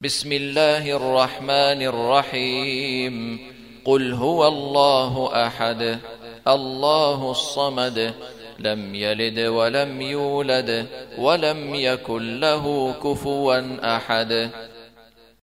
بسم الله الرحمن الرحيم. قل هو الله أحد الله الصمد لم يلد ولم يولد ولم يكن له كفوا أحد.